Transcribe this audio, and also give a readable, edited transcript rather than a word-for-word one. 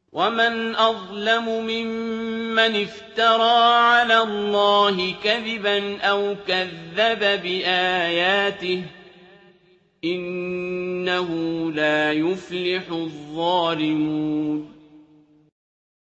وَمَنْ أَظْلَمُ مِمَّنِ افْتَرَىٰ عَلَى اللَّهِ كَذِبًا أَوْ كَذَّبَ بِآيَاتِهِ ۚ إِنَّهُ لَا يُفْلِحُ الظَّالِمُونَ